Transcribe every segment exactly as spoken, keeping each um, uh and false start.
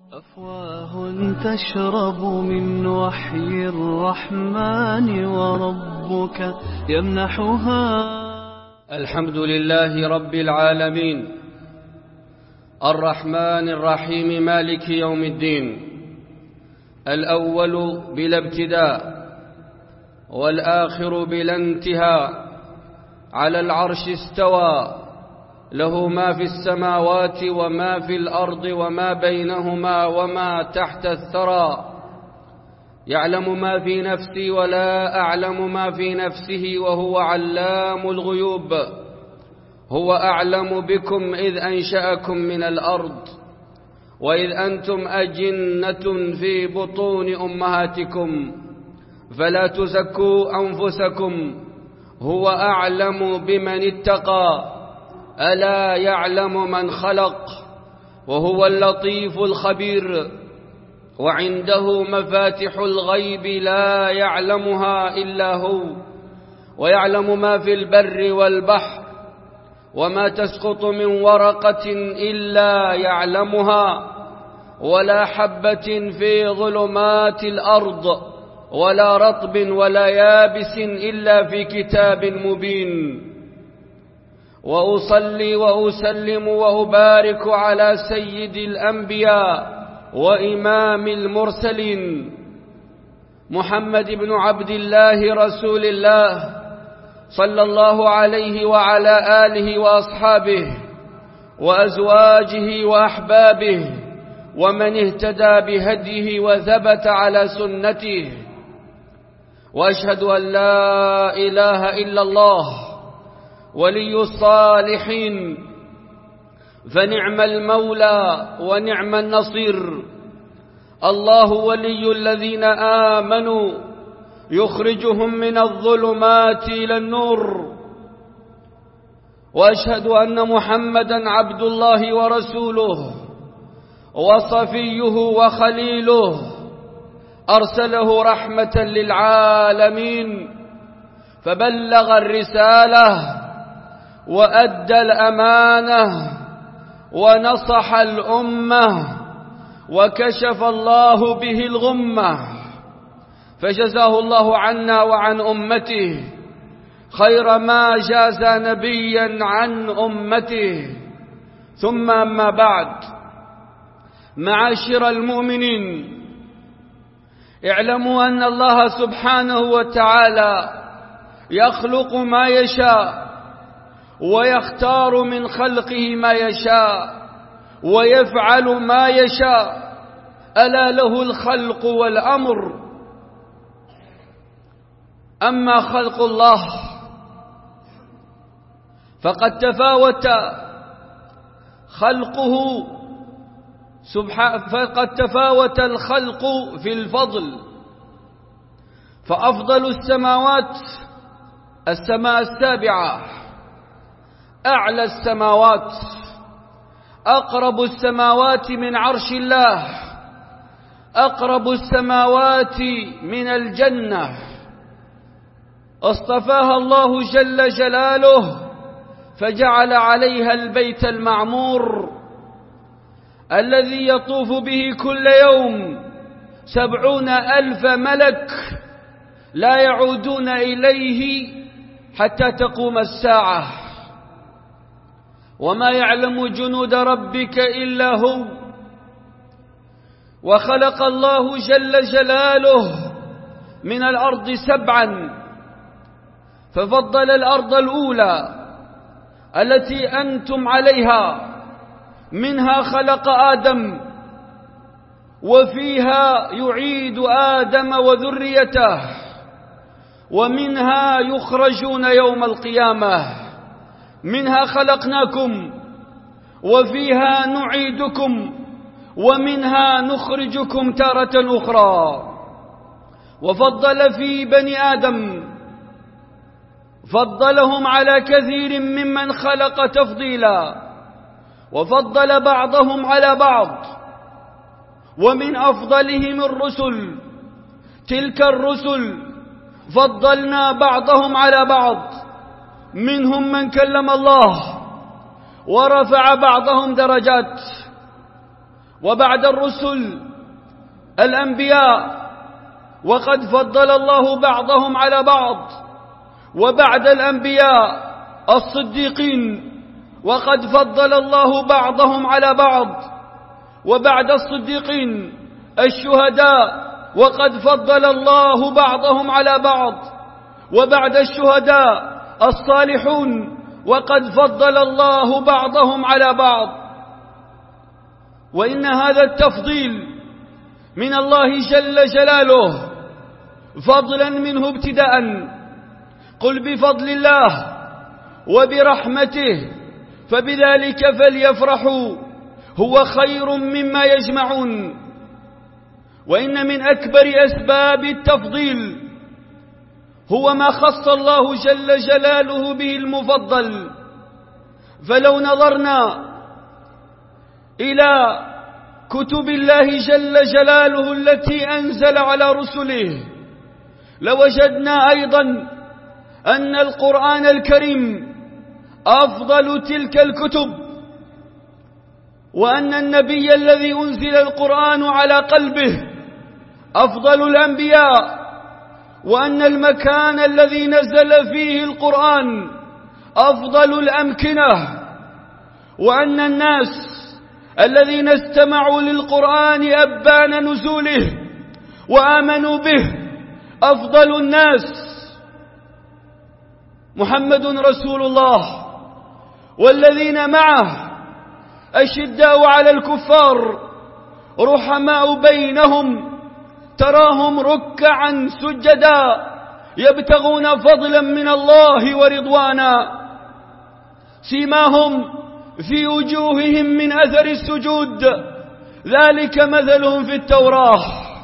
أفواه تشرب من وحي الرحمن وربك يمنحها. الحمد لله رب العالمين الرحمن الرحيم مالك يوم الدين، الأول بلا ابتداء والآخر بلا انتهاء، على العرش استوى، له ما في السماوات وما في الأرض وما بينهما وما تحت الثرى، يعلم ما في نفسي ولا أعلم ما في نفسه وهو علام الغيوب. هو أعلم بكم إذ أنشأكم من الأرض وإذ أنتم أجنة في بطون أمهاتكم، فلا تزكوا أنفسكم، هو أعلم بمن اتقى، ألا يعلم من خلق، وهو اللطيف الخبير. وعنده مفاتح الغيب لا يعلمها إلا هو، ويعلم ما في البر والبحر، وما تسقط من ورقة إلا يعلمها، ولا حبة في ظلمات الأرض، ولا رطب ولا يابس إلا في كتاب مبين. وأصلي وأسلم وأبارك على سيد الأنبياء وإمام المرسلين، محمد بن عبد الله رسول الله، صلى الله عليه وعلى آله وأصحابه وأزواجه وأحبابه ومن اهتدى بهديه وثبت على سنته. وأشهد أن لا إله إلا الله ولي الصالحين، فنعم المولى ونعم النصير. الله ولي الذين آمنوا يخرجهم من الظلمات إلى النور. وأشهد أن محمدًا عبد الله ورسوله وصفيه وخليله، أرسله رحمة للعالمين، فبلغ الرسالة وأدى الأمانة ونصح الأمة، وكشف الله به الغمة، فجزاه الله عنا وعن أمته خير ما جاز نبيا عن أمته. ثم أما بعد، معاشر المؤمنين، اعلموا أن الله سبحانه وتعالى يخلق ما يشاء ويختار من خلقه ما يشاء ويفعل ما يشاء، ألا له الخلق والأمر. أما خلق الله فقد تفاوت خلقه سبحانه، فقد تفاوت الخلق في الفضل، فأفضل السماوات السماء السابعة، أعلى السماوات، أقرب السماوات من عرش الله، أقرب السماوات من الجنة، اصطفاها الله جل جلاله فجعل عليها البيت المعمور الذي يطوف به كل يوم سبعون ألف ملك لا يعودون إليه حتى تقوم الساعة. وما يعلم جنود ربك إلا هو. وخلق الله جل جلاله من الأرض سبعا، ففضل الأرض الأولى التي أنتم عليها، منها خلق آدم، وفيها يعيد آدم وذريته، ومنها يخرجون يوم القيامة. منها خلقناكم وفيها نعيدكم ومنها نخرجكم تارة أخرى. وفضل في بني آدم، فضلهم على كثير ممن خلق تفضيلا، وفضل بعضهم على بعض. ومن أفضلهم الرسل، تلك الرسل فضلنا بعضهم على بعض، منهم من كلم الله ورفع بعضهم درجات، وبعد الرسل الأنبياء، وقد فضل الله بعضهم على بعض، وبعد الأنبياء الصديقين، وقد فضل الله بعضهم على بعض، وبعد الصديقين الشهداء، وقد فضل الله بعضهم على بعض، وبعد الشهداء الصالحون، وقد فضل الله بعضهم على بعض. وإن هذا التفضيل من الله جل جلاله فضلا منه ابتداء. قل بفضل الله وبرحمته فبذلك فليفرحوا هو خير مما يجمعون. وإن من أكبر أسباب التفضيل هو ما خص الله جل جلاله به المفضل. فلو نظرنا إلى كتب الله جل جلاله التي أنزل على رسله لوجدنا أيضا أن القرآن الكريم أفضل تلك الكتب، وأن النبي الذي أنزل القرآن على قلبه أفضل الأنبياء، وأن المكان الذي نزل فيه القرآن أفضل الأمكنة، وأن الناس الذين استمعوا للقرآن أبان نزوله وآمنوا به أفضل الناس. محمد رسول الله والذين معه أشداء على الكفار رحماء بينهم، تراهم ركعا سجدا يبتغون فضلا من الله ورضوانا، سيماهم في وجوههم من أثر السجود، ذلك مثلهم في التوراة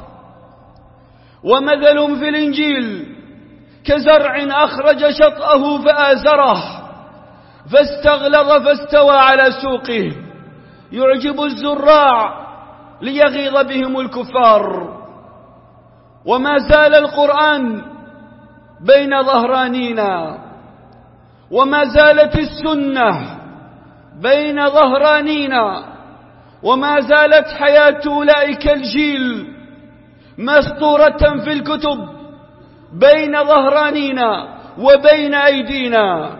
ومثلهم في الإنجيل كزرع أخرج شطأه فآزره فاستغلظ فاستوى على سوقه يعجب الزراع ليغيظ بهم الكفار. وما زال القرآن بين ظهرانينا، وما زالت السنة بين ظهرانينا، وما زالت حياة أولئك الجيل مسطورة في الكتب بين ظهرانينا وبين أيدينا.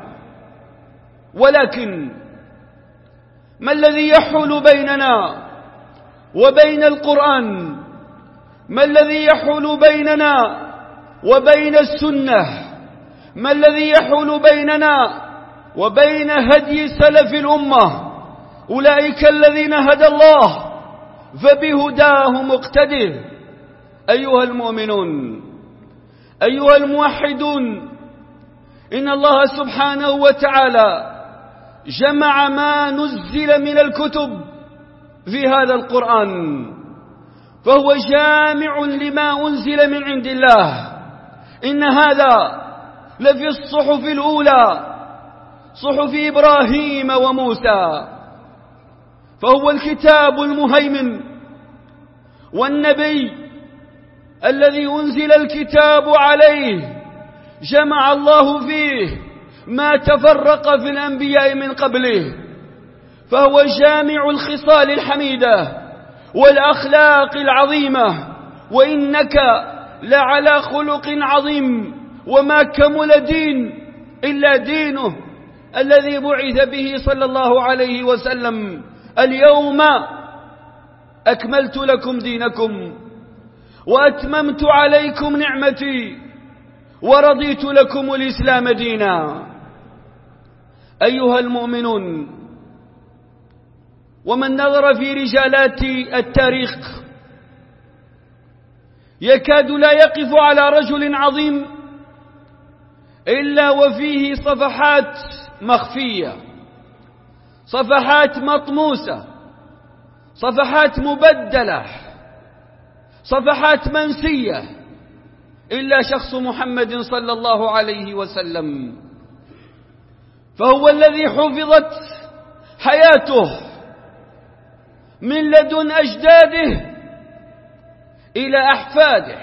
ولكن ما الذي يحول بيننا وبين القرآن؟ ما الذي يحول بيننا وبين السنة؟ ما الذي يحول بيننا وبين هدي سلف الأمة أولئك الذين هدى الله فبهداه مقتده؟ أيها المؤمنون، أيها الموحدون، إن الله سبحانه وتعالى جمع ما نزل من الكتب في هذا القرآن، فهو جامع لما أنزل من عند الله. إن هذا لفي الصحف الأولى، صحف إبراهيم وموسى، فهو الكتاب المهيمن والنبي الذي أنزل الكتاب عليه جمع الله فيه ما تفرق في الأنبياء من قبله، فهو جامع الخصال الحميدة والأخلاق العظيمة، وإنك لعلى خلق عظيم. وما كمل دين إلا دينه الذي بعث به صلى الله عليه وسلم. اليوم أكملت لكم دينكم وأتممت عليكم نعمتي ورضيت لكم الإسلام دينا. أيها المؤمنون، ومن نظر في رجالات التاريخ يكاد لا يقف على رجل عظيم إلا وفيه صفحات مخفية، صفحات مطموسة، صفحات مبدلة، صفحات منسية، إلا شخص محمد صلى الله عليه وسلم، فهو الذي حفظت حياته من لدن أجداده إلى أحفاده،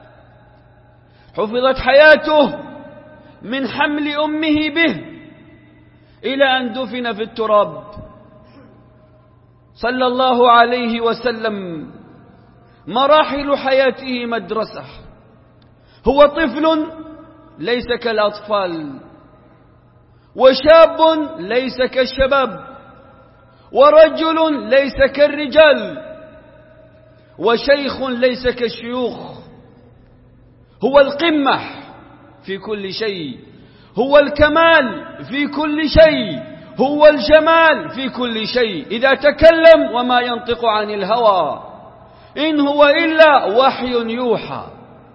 حفظت حياته من حمل أمه به إلى أن دفن في التراب. صلى الله عليه وسلم مراحل حياته مدرسة. هو طفل ليس كالأطفال، وشاب ليس كالشباب، ورجل ليس كالرجال، وشيخ ليس كالشيوخ. هو القمة في كل شيء، هو الكمال في كل شيء، هو الجمال في كل شيء. إذا تكلم وما ينطق عن الهوى، إن هو إلا وحي يوحى.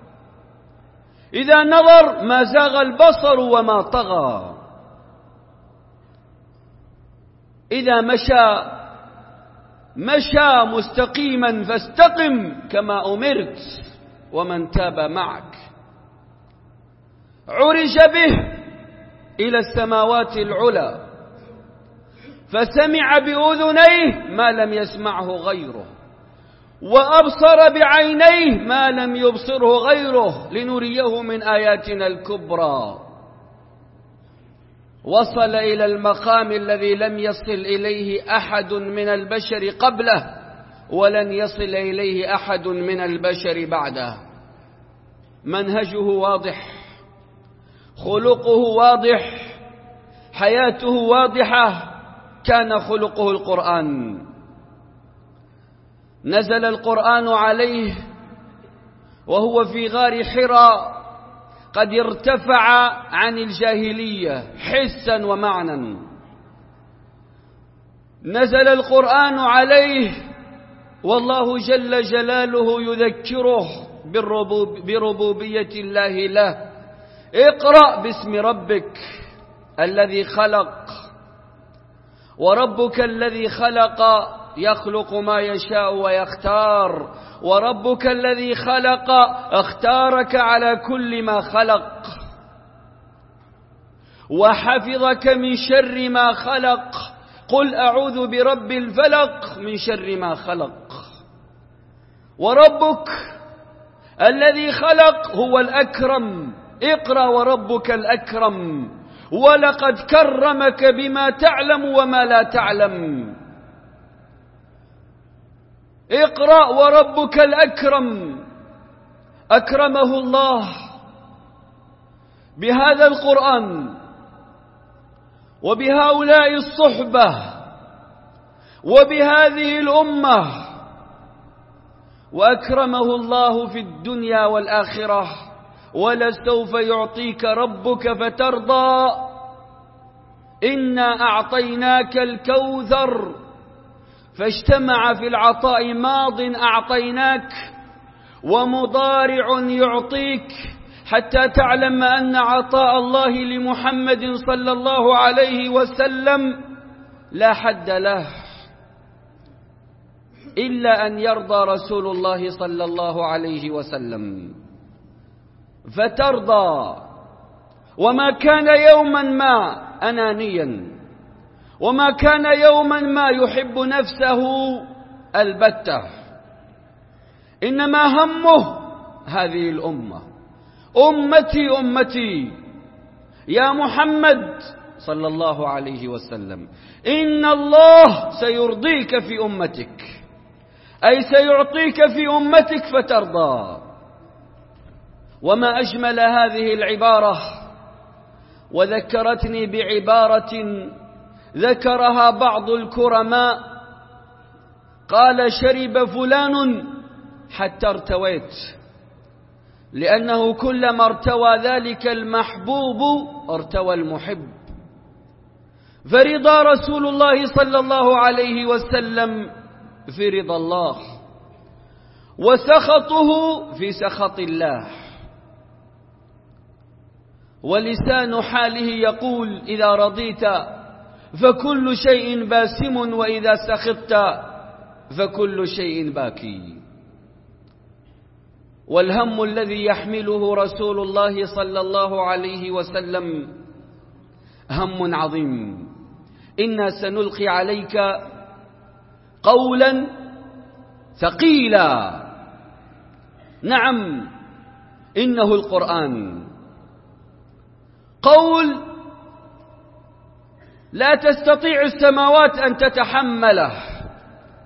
إذا نظر ما زاغ البصر وما طغى. إذا مشى مشى مستقيما فاستقم كما أمرت ومن تاب معك. عرج به إلى السماوات العلى فسمع بأذنيه ما لم يسمعه غيره، وأبصر بعينيه ما لم يبصره غيره، لنريه من آياتنا الكبرى. وصل إلى المقام الذي لم يصل إليه أحد من البشر قبله، ولن يصل إليه أحد من البشر بعده. منهجه واضح، خلقه واضح، حياته واضحة. كان خلقه القرآن. نزل القرآن عليه وهو في غار حراء، قد ارتفع عن الجاهلية حسا ومعنى. نزل القرآن عليه والله جل جلاله يذكره بربوبية الله له. اقرأ باسم ربك الذي خلق، وربك الذي خلق يخلق ما يشاء ويختار، وربك الذي خلق اختارك على كل ما خلق، وحفظك من شر ما خلق. قل أعوذ برب الفلق من شر ما خلق. وربك الذي خلق هو الأكرم. اقرأ وربك الأكرم، ولقد كرمك بما تعلم وما لا تعلم. اقرأ وربك الأكرم. أكرمه الله بهذا القرآن وبهؤلاء الصحبة وبهذه الأمة، وأكرمه الله في الدنيا والآخرة. ولسوف يعطيك ربك فترضى. إنا أعطيناك الكوثر، فاجتمع في العطاء ماض أعطيناك ومضارع يعطيك، حتى تعلم أن عطاء الله لمحمد صلى الله عليه وسلم لا حد له، إلا أن يرضى رسول الله صلى الله عليه وسلم فترضى. وما كان يوما ما أنانيا، وما كان يوما ما يحب نفسه البتة، إنما همه هذه الأمة. أمتي أمتي يا محمد صلى الله عليه وسلم، إن الله سيرضيك في أمتك، أي سيعطيك في أمتك فترضى. وما أجمل هذه العبارة، وذكرتني بعبارة ذكرها بعض الكرماء. قال: شرب فلان حتى ارتويت، لأنه كلما ارتوى ذلك المحبوب ارتوى المحب. فرضا رسول الله صلى الله عليه وسلم في رضا الله، وسخطه في سخط الله. ولسان حاله يقول: إذا رضيت فكل شيء باسم، وإذا سخطت فكل شيء باكي. والهم الذي يحمله رسول الله صلى الله عليه وسلم هم عظيم. إنا سنلقي عليك قولا ثقيلا. نعم، إنه القرآن، قول لا تستطيع السماوات أن تتحمله،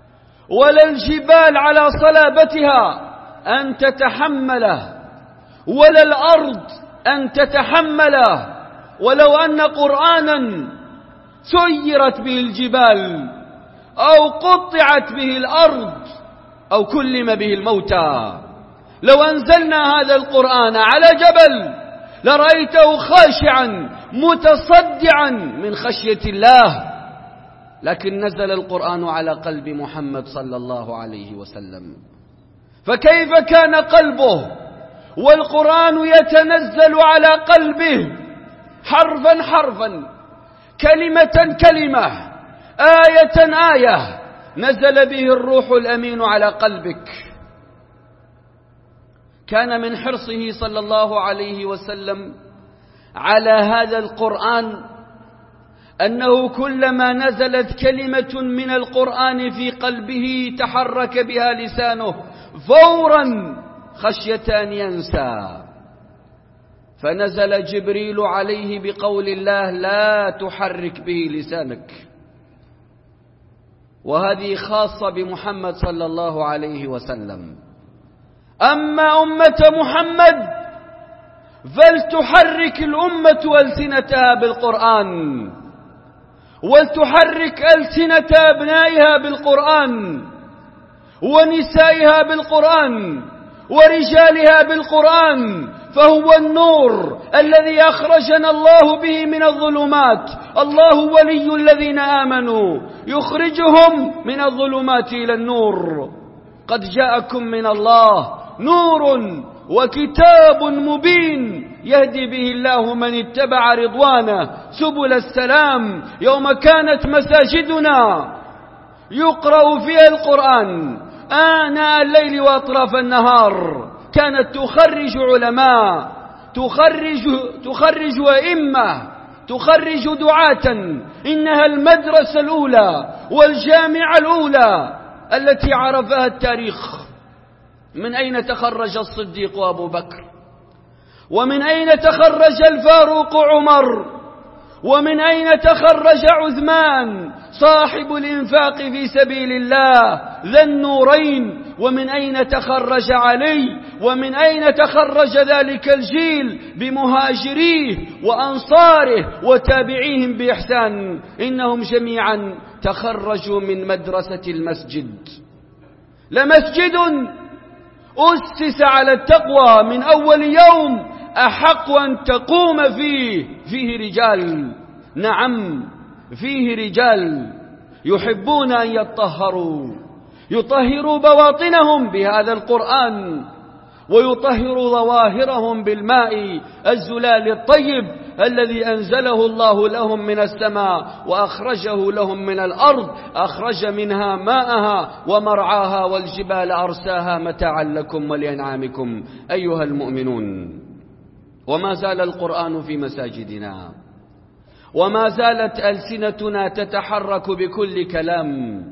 ولا الجبال على صلابتها أن تتحمله، ولا الأرض أن تتحمله. ولو أن قرآنا سيرت به الجبال أو قطعت به الأرض أو كلم به الموتى، لو أنزلنا هذا القرآن على جبل لرأيته خاشعا متصدعا من خشية الله، لكن نزل القرآن على قلب محمد صلى الله عليه وسلم. فكيف كان قلبه والقرآن يتنزل على قلبه حرفا حرفا، كلمة كلمة، آية آية، نزل به الروح الأمين على قلبك. كان من حرصه صلى الله عليه وسلم على هذا القرآن أنه كلما نزلت كلمة من القرآن في قلبه تحرك بها لسانه فورا خشية أن ينسى، فنزل جبريل عليه بقول الله: لا تحرك به لسانك. وهذه خاصة بمحمد صلى الله عليه وسلم. أما أمة محمد فلتحرك الأمة ألسنتها بالقرآن، ولتحرك ألسنة أبنائها بالقرآن، ونسائها بالقرآن، ورجالها بالقرآن، فهو النور الذي أخرجنا الله به من الظلمات. الله ولي الذين آمنوا يخرجهم من الظلمات إلى النور. قد جاءكم من الله نور وكتاب مبين يهدي به الله من اتبع رضوانه سبل السلام. يوم كانت مساجدنا يقرأ فيها القرآن آناء الليل وأطراف النهار، كانت تخرج علماء، تخرج, تخرج أئمة، تخرج دعاة. إنها المدرسة الأولى والجامعة الأولى التي عرفها التاريخ. من أين تخرج الصديق أبو بكر؟ ومن أين تخرج الفاروق عمر؟ ومن أين تخرج عثمان صاحب الإنفاق في سبيل الله ذا النورين؟ ومن أين تخرج علي؟ ومن أين تخرج ذلك الجيل بمهاجريه وأنصاره وتابعيهم بإحسان؟ إنهم جميعا تخرجوا من مدرسة المسجد. لمسجد أسس على التقوى من أول يوم أحق أن تقوم فيه. فيه رجال، نعم فيه رجال يحبون أن يطهروا، يطهروا بواطنهم بهذا القرآن، ويطهروا ظواهرهم بالماء الزلال الطيب الذي أنزله الله لهم من السماء وأخرجه لهم من الأرض. أخرج منها ماءها ومرعاها والجبال أرساها متاعا لكم ولأنعامكم أيها المؤمنون. وما زال القرآن في مساجدنا، وما زالت ألسنتنا تتحرك بكل كلام،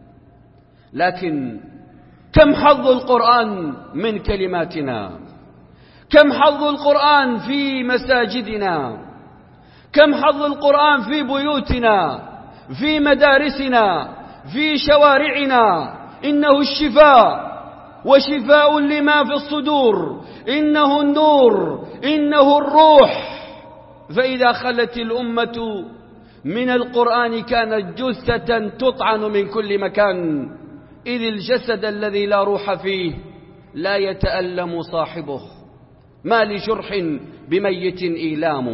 لكن كم حظ القرآن من كلماتنا؟ كم حظ القرآن في مساجدنا؟ كم حظ القرآن في بيوتنا، في مدارسنا، في شوارعنا؟ إنه الشفاء وشفاء لما في الصدور، إنه النور، إنه الروح. فإذا خلت الأمة من القرآن كانت جثة تطعن من كل مكان، إذ الجسد الذي لا روح فيه لا يتألم صاحبه، ما لجرح بميت إيلام.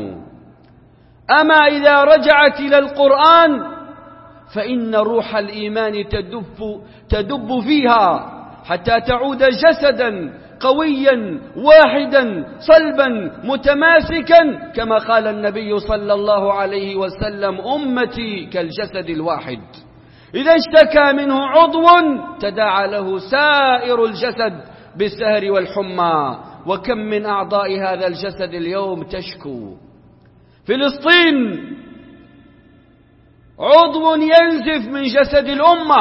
أما إذا رجعت إلى القرآن فإن روح الإيمان تدب, تدب فيها حتى تعود جسدا قويا واحدا صلبا متماسكا، كما قال النبي صلى الله عليه وسلم: أمتي كالجسد الواحد، إذا اشتكى منه عضو تداعى له سائر الجسد بالسهر والحمى. وكم من أعضاء هذا الجسد اليوم تشكو. فلسطين عضو ينزف من جسد الأمة،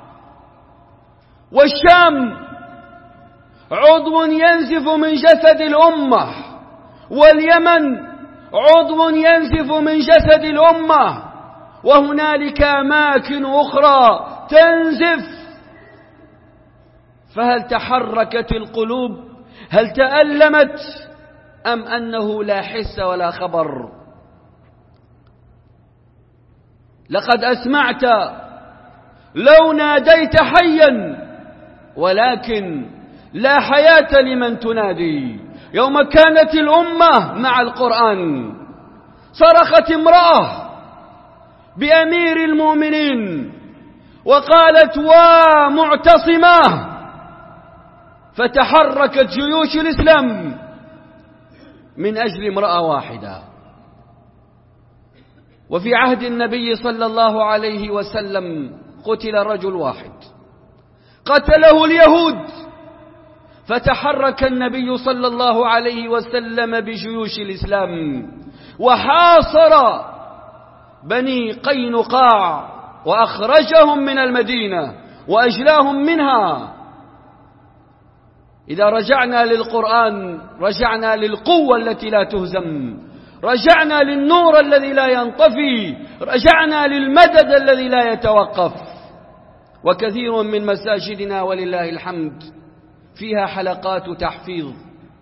والشام عضو ينزف من جسد الأمة، واليمن عضو ينزف من جسد الأمة، وهنالك أماكن أخرى تنزف فهل تحركت القلوب؟ هل تألمت؟ أم أنه لا حس ولا خبر؟ لقد أسمعت لو ناديت حيا، ولكن لا حياة لمن تنادي. يوم كانت الأمة مع القرآن صرخت امرأة بأمير المؤمنين وقالت: ومعتصمة، فتحركت جيوش الإسلام من أجل امرأة واحدة. وفي عهد النبي صلى الله عليه وسلم قتل رجل واحد قتله اليهود، فتحرك النبي صلى الله عليه وسلم بجيوش الإسلام وحاصر بني قينقاع وأخرجهم من المدينة وأجلاهم منها. إذا رجعنا للقرآن رجعنا للقوة التي لا تهزم، رجعنا للنور الذي لا ينطفي، رجعنا للمدد الذي لا يتوقف. وكثير من مساجدنا ولله الحمد فيها حلقات تحفيظ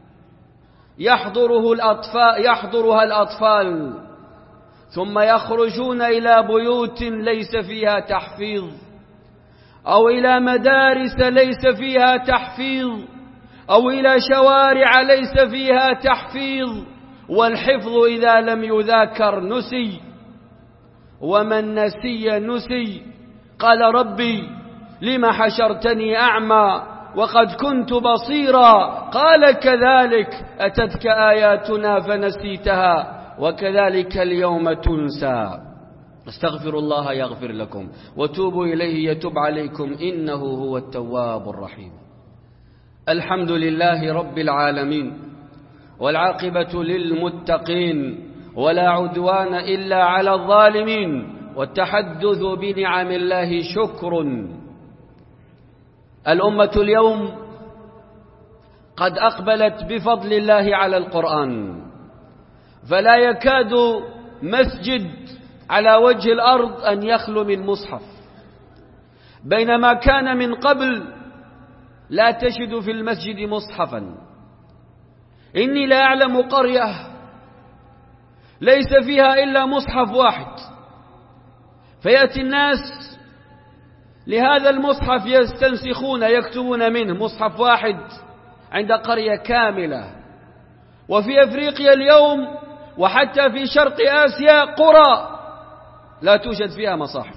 يحضره الأطفال يحضرها الأطفال ثم يخرجون إلى بيوت ليس فيها تحفيظ، أو إلى مدارس ليس فيها تحفيظ، أو إلى شوارع ليس فيها تحفيظ. والحفظ إذا لم يذاكر نسي، ومن نسي نسي. قال: ربي لم حشرتني أعمى وقد كنت بصيرا؟ قال: كذلك أتتك آياتنا فنسيتها وكذلك اليوم تنسى. استغفروا الله يغفر لكم وتوبوا إليه يتوب عليكم إنه هو التواب الرحيم. الحمد لله رب العالمين، والعاقبة للمتقين، ولا عدوان إلا على الظالمين، والتحدث بنعم الله شكر. الأمة اليوم قد أقبلت بفضل الله على القرآن، فلا يكاد مسجد على وجه الأرض أن يخلو من مصحف، بينما كان من قبل لا تجد في المسجد مصحفا. إني لا أعلم قرية ليس فيها إلا مصحف واحد، فيأتي الناس لهذا المصحف يستنسخون يكتبون منه مصحف واحد عند قرية كاملة. وفي أفريقيا اليوم وحتى في شرق آسيا قرى لا توجد فيها مصاحف،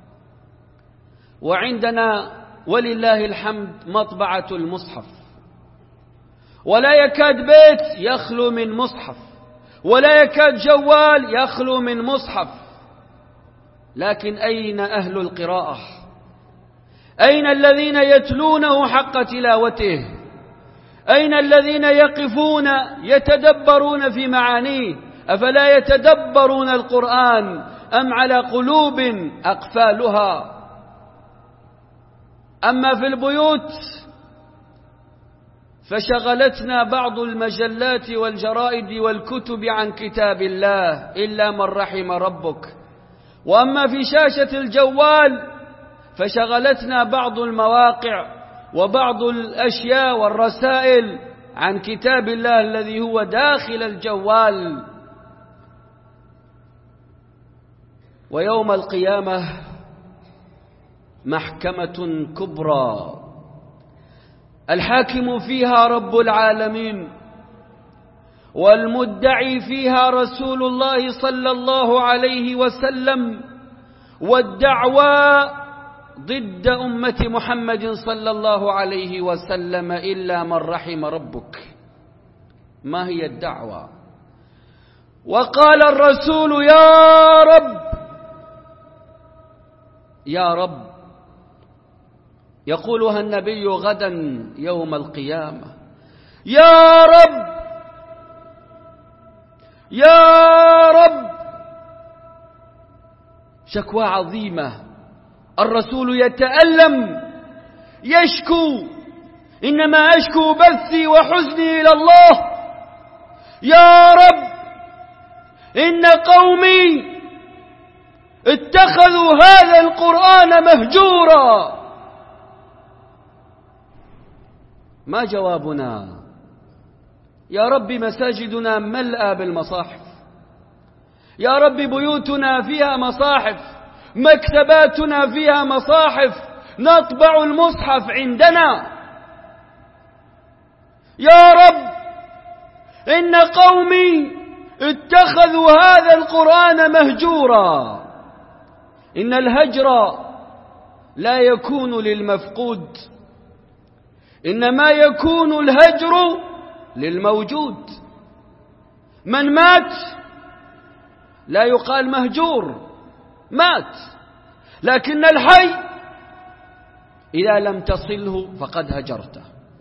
وعندنا ولله الحمد مطبعة المصحف، ولا يكاد بيت يخلو من مصحف، ولا يكاد جوال يخلو من مصحف. لكن أين أهل القراءة؟ أين الذين يتلونه حق تلاوته؟ أين الذين يقفون يتدبرون في معانيه؟ أفلا يتدبرون القرآن أم على قلوب أقفالها؟ أما في البيوت فشغلتنا بعض المجلات والجرائد والكتب عن كتاب الله إلا من رحم ربك. وأما في شاشة الجوال فشغلتنا بعض المواقع وبعض الأشياء والرسائل عن كتاب الله الذي هو داخل الجوال. ويوم القيامة محكمة كبرى الحاكم فيها رب العالمين، والمدعي فيها رسول الله صلى الله عليه وسلم، والدعوى ضد أمة محمد صلى الله عليه وسلم إلا من رحم ربك. ما هي الدعوة؟ وقال الرسول: يا رب يا رب، يقولها النبي غدا يوم القيامة: يا رب يا رب. شكوى عظيمة، الرسول يتألم يشكو: إنما أشكو بثي وحزني إلى الله. يا رب، إن قومي اتخذوا هذا القرآن مهجورا. ما جوابنا؟ يا رب مساجدنا ملأى بالمصاحف، يا رب بيوتنا فيها مصاحف، مكتباتنا فيها مصاحف، نطبع المصحف عندنا. يا رب إن قومي اتخذوا هذا القرآن مهجورا. إن الهجر لا يكون للمفقود، إنما يكون الهجر للموجود. من مات لا يقال مهجور، مات، لكن الحي إذا لم تصله فقد هجرته.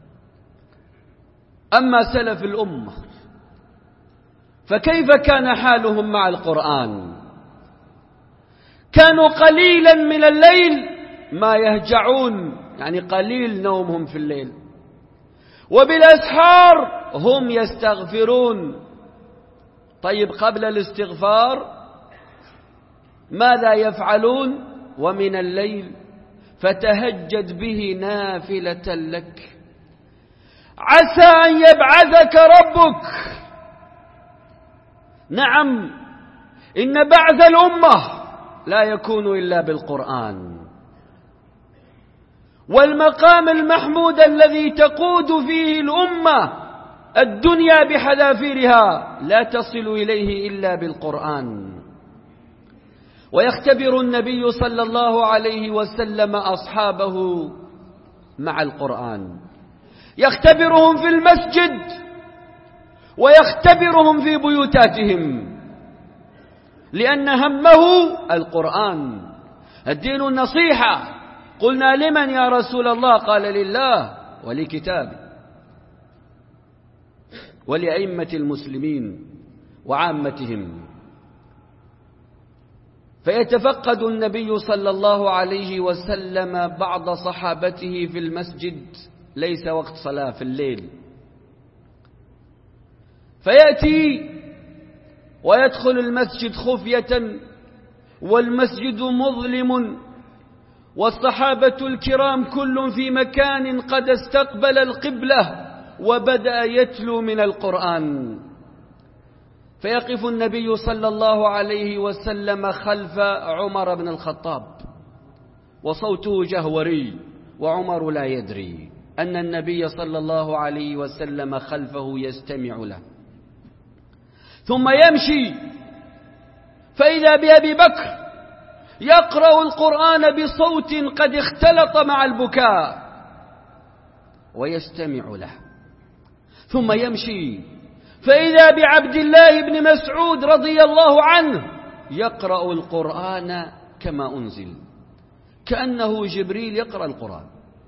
أما سلف الأمة فكيف كان حالهم مع القرآن؟ كانوا قليلا من الليل ما يهجعون، يعني قليل نومهم في الليل، وبالأسحار هم يستغفرون. طيب قبل الاستغفار ماذا يفعلون؟ ومن الليل فتهجد به نافلة لك عسى أن يبعثك ربك. نعم، إن بعث الأمة لا يكون إلا بالقرآن، والمقام المحمود الذي تقود فيه الأمة الدنيا بحذافيرها لا تصل إليه إلا بالقرآن. ويختبر النبي صلى الله عليه وسلم أصحابه مع القرآن، يختبرهم في المسجد ويختبرهم في بيوتاتهم، لأن همه القرآن. الدين النصيحة. قلنا لمن يا رسول الله؟ قال لله ولكتابه ولأئمة المسلمين وعامتهم. فيتفقد النبي صلى الله عليه وسلم بعض صحابته في المسجد، ليس وقت صلاة، في الليل، فيأتي ويدخل المسجد خفية والمسجد مظلم والصحابة الكرام كل في مكان قد استقبل القبلة وبدأ يتلو من القرآن. فيقف النبي صلى الله عليه وسلم خلف عمر بن الخطاب وصوته جهوري، وعمر لا يدري أن النبي صلى الله عليه وسلم خلفه يستمع له. ثم يمشي فإذا بأبي بكر يقرأ القرآن بصوت قد اختلط مع البكاء ويستمع له. ثم يمشي فإذا بعبد الله بن مسعود رضي الله عنه يقرأ القرآن كما أنزل، كأنه جبريل يقرأ القرآن.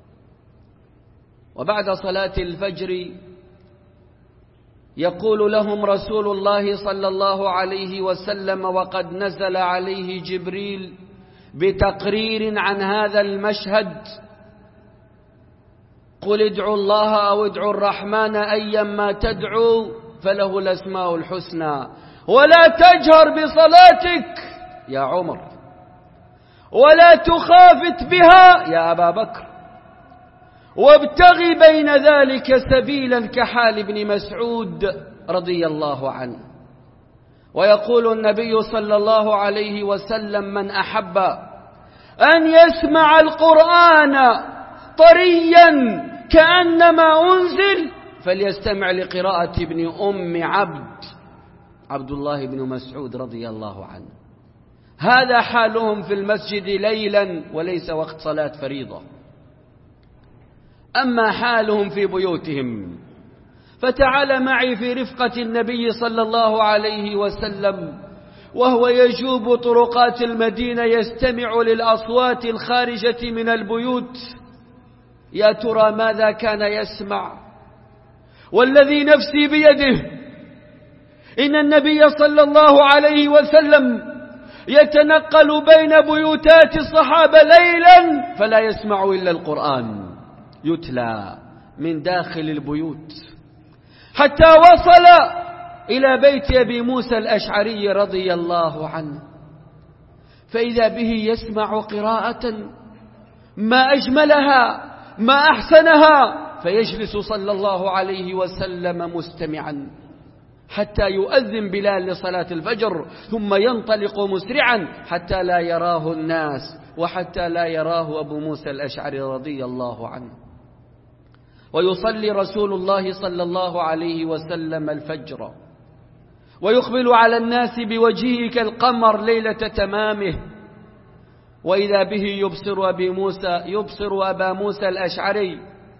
وبعد صلاة الفجر يقول لهم رسول الله صلى الله عليه وسلم وقد نزل عليه جبريل بتقرير عن هذا المشهد: قل ادعوا الله أو ادعوا الرحمن أيما تدعوا فله الأسماء الحسنى، ولا تجهر بصلاتك يا عمر، ولا تخافت بها يا أبا بكر، وابتغي بين ذلك سبيلا كحال ابن مسعود رضي الله عنه. ويقول النبي صلى الله عليه وسلم: من أحب أن يسمع القرآن طريا كأنما أنزل فليستمع لقراءة ابن أم عبد عبد الله بن مسعود رضي الله عنه. هذا حالهم في المسجد ليلا وليس وقت صلاة فريضة. أما حالهم في بيوتهم فتعال معي في رفقة النبي صلى الله عليه وسلم وهو يجوب طرقات المدينة يستمع للأصوات الخارجة من البيوت. يا ترى ماذا كان يسمع؟ والذي نفسي بيده إن النبي صلى الله عليه وسلم يتنقل بين بيوتات الصحابة ليلا فلا يسمع إلا القرآن يتلى من داخل البيوت، حتى وصل إلى بيت أبي موسى الأشعري رضي الله عنه، فإذا به يسمع قراءة ما أجملها ما أحسنها، فيجلس صلى الله عليه وسلم مستمعا حتى يؤذن بلال لصلاة الفجر، ثم ينطلق مسرعا حتى لا يراه الناس وحتى لا يراه أبو موسى الأشعري رضي الله عنه. ويصلي رسول الله صلى الله عليه وسلم الفجر ويقبل على الناس بوجهه كالقمر ليلة تمامه، وإذا به يبصر أبي موسى يبصر أبا موسى الأشعري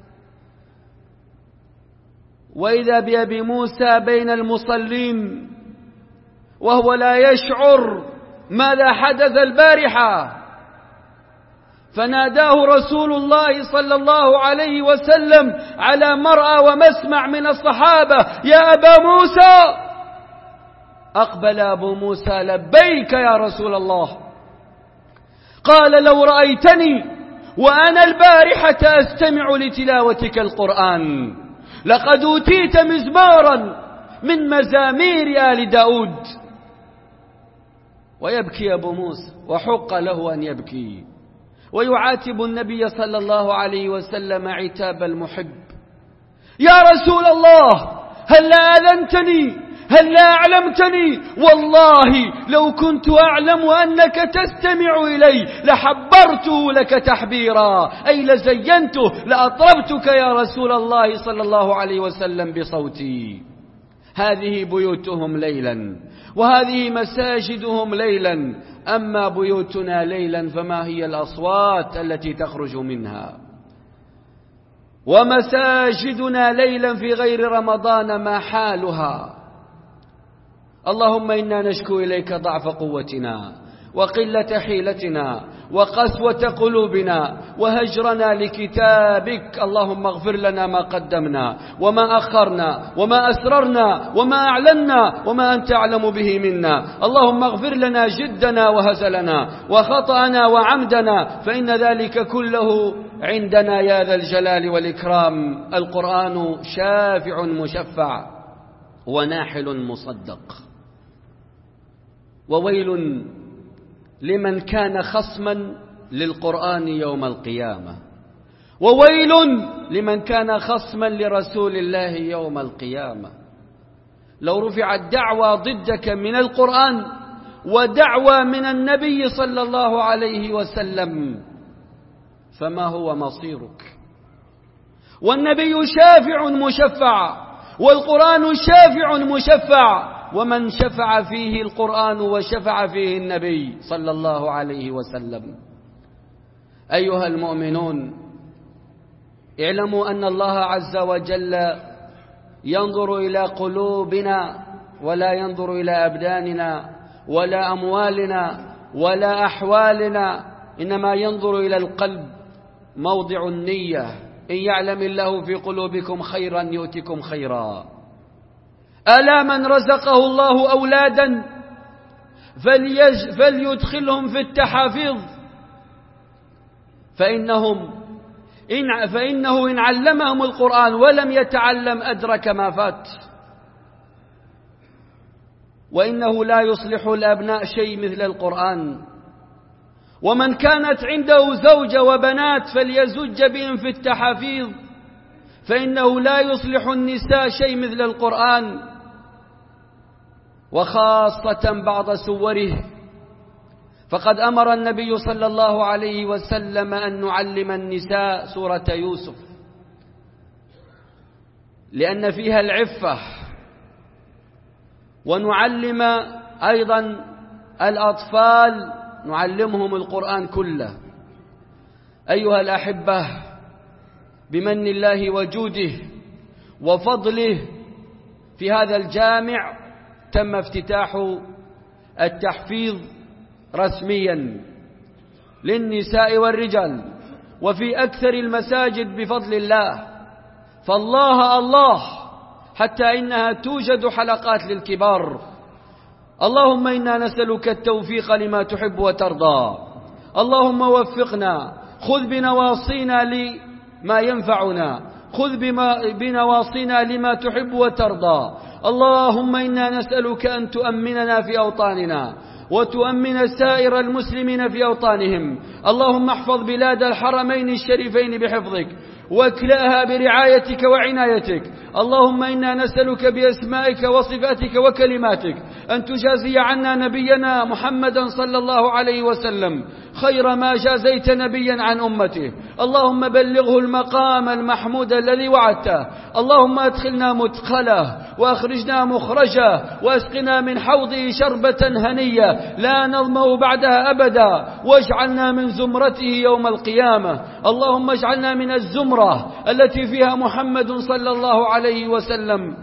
وإذا بأبي موسى بين المصلين وهو لا يشعر ماذا حدث البارحة، فناداه رسول الله صلى الله عليه وسلم على مرأى ومسمع من الصحابة: يا أبا موسى. أقبل أبو موسى: لبيك يا رسول الله. قال: لو رأيتني وأنا البارحة أستمع لتلاوتك القرآن لقد أوتيت مزمارا من مزامير آل داود. ويبكي أبو موسى، وحق له أن يبكي، ويعاتب النبي صلى الله عليه وسلم عتاب المحب: يا رسول الله، هل لا أذنتني؟ هل لا أعلمتني؟ والله لو كنت أعلم أنك تستمع إلي لحبرته لك تحبيرا، أي لزينته لأطربتك يا رسول الله صلى الله عليه وسلم بصوتي. هذه بيوتهم ليلا وهذه مساجدهم ليلا، أما بيوتنا ليلا فما هي الأصوات التي تخرج منها؟ ومساجدنا ليلا في غير رمضان ما حالها؟ اللهم إنا نشكو إليك ضعف قوتنا وقلة حيلتنا وقسوة قلوبنا وهجرنا لكتابك. اللهم اغفر لنا ما قدمنا وما أخرنا وما أسررنا وما أعلنا وما أنت أعلم به منا. اللهم اغفر لنا جدنا وهزلنا وخطأنا وعمدنا، فإن ذلك كله عندنا يا ذا الجلال والإكرام. القرآن شافع مشفع وناحل مصدق، وويل لمن كان خصما للقرآن يوم القيامة، وويل لمن كان خصما لرسول الله يوم القيامة. لو رفعت دعوى ضدك من القرآن ودعوى من النبي صلى الله عليه وسلم فما هو مصيرك؟ والنبي شافع مشفع والقرآن شافع مشفع، ومن شفع فيه القرآن وشفع فيه النبي صلى الله عليه وسلم. أيها المؤمنون، اعلموا أن الله عز وجل ينظر إلى قلوبنا ولا ينظر إلى أبداننا ولا أموالنا ولا أحوالنا، إنما ينظر إلى القلب موضع النية. إن يعلم الله في قلوبكم خيرا يؤتكم خيرا. ألا من رزقه الله أولادا فليج فليدخلهم في التحافيظ، فإنهم إن فإنه إن علمهم القرآن ولم يتعلم أدرك ما فات. وإنه لا يصلح الأبناء شيء مثل القرآن. ومن كانت عنده زوجة وبنات فليزج بهم في التحافيظ، فإنه لا يصلح النساء شيء مثل القرآن، وخاصة بعض سوره. فقد أمر النبي صلى الله عليه وسلم أن نعلم النساء سورة يوسف، لأن فيها العفة، ونعلم أيضا الأطفال نعلمهم القرآن كله. أيها الأحبة، بمن الله وجوده وفضله في هذا الجامع تم افتتاح التحفيظ رسميا للنساء والرجال، وفي أكثر المساجد بفضل الله. فالله الله حتى إنها توجد حلقات للكبار. اللهم إنا نسألك التوفيق لما تحب وترضى. اللهم وفقنا، خذ بنواصينا لما ينفعنا، خذ بنواصينا لما تحب وترضى. اللهم إنا نسألك أن تؤمننا في أوطاننا، وتؤمن سائر المسلمين في أوطانهم. اللهم احفظ بلاد الحرمين الشريفين بحفظك واكلأها برعايتك وعنايتك. اللهم إنا نسألك بأسمائك وصفاتك وكلماتك أن تجازي عنا نبينا محمدا صلى الله عليه وسلم خير ما جازيت نبيا عن أمته. اللهم بلغه المقام المحمود الذي وعدته. اللهم أدخلنا مدخله وأخرجنا مخرجه وأسقنا من حوضه شربة هنية لا نظمأ بعدها أبدا، واجعلنا من زمرته يوم القيامة. اللهم اجعلنا من الزمرة التي فيها محمد صلى الله عليه وسلم.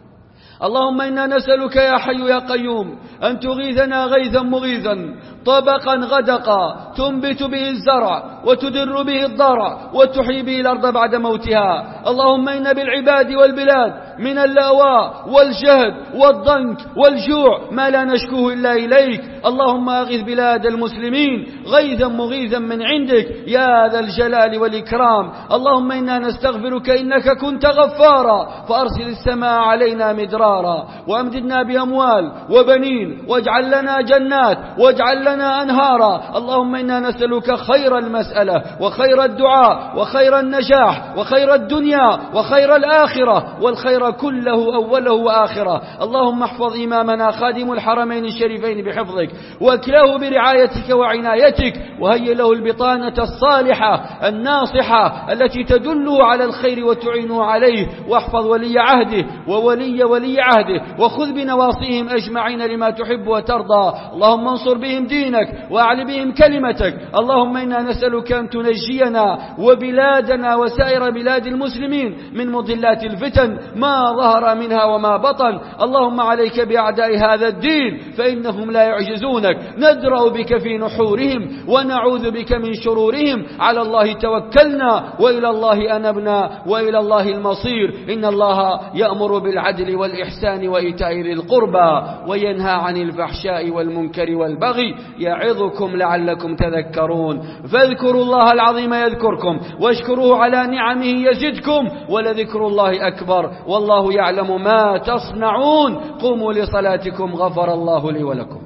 اللهم إنا نسألك يا حي يا قيوم أن تغيثنا غيثا مغيثا طبقا غدقا تنبت به الزرع وتدر به الضرع وتحيي به الأرض بعد موتها. اللهم إن بالعباد والبلاد من اللأواء والجهد والضنك والجوع ما لا نشكوه إلا إليك. اللهم أغث بلاد المسلمين غيثا مغيثا من عندك يا ذا الجلال والإكرام. اللهم إنا نستغفرك إنك كنت غفارا فأرسل السماء علينا مدرارا وأمددنا بأموال وبنين واجعل لنا جنات واجعل لنا أنهارا. اللهم إنا نسألك خير المسألة وخير الدعاء وخير النجاح وخير الدنيا وخير الآخرة والخير كله أوله وآخره. اللهم احفظ إمامنا خادم الحرمين الشريفين بحفظك واكله برعايتك وعنايتك وهيئ له البطانة الصالحة الناصحة التي تدله على الخير وتعينه عليه. واحفظ ولي عهده وولي ولي عهده وخذ بنواصيهم أجمعين لما تحب وترضى. اللهم انصر بهم دينك وأعل بهم كلمتك. اللهم إنا نسألك أن تنجينا وبلادنا وسائر بلاد المسلمين من مضلات الفتن ما ظهر منها وما بطن. اللهم عليك بأعداء هذا الدين فإنهم لا يعجزونك. ندرأ بك في نحورهم ونعوذ بك من شرورهم. على الله توكلنا وإلى الله أنبنا وإلى الله المصير. إن الله يأمر بالعدل والإحسان وإيتاء ذي القربى وينهى عن الفحشاء والمنكر والبغي يعظكم لعلكم تذكرون. فاذكروا الله العظيم يذكركم واشكروه على نعمه يزدكم ولذكر الله أكبر والله يعلم ما تصنعون. قوموا لصلاتكم غفر الله لي ولكم.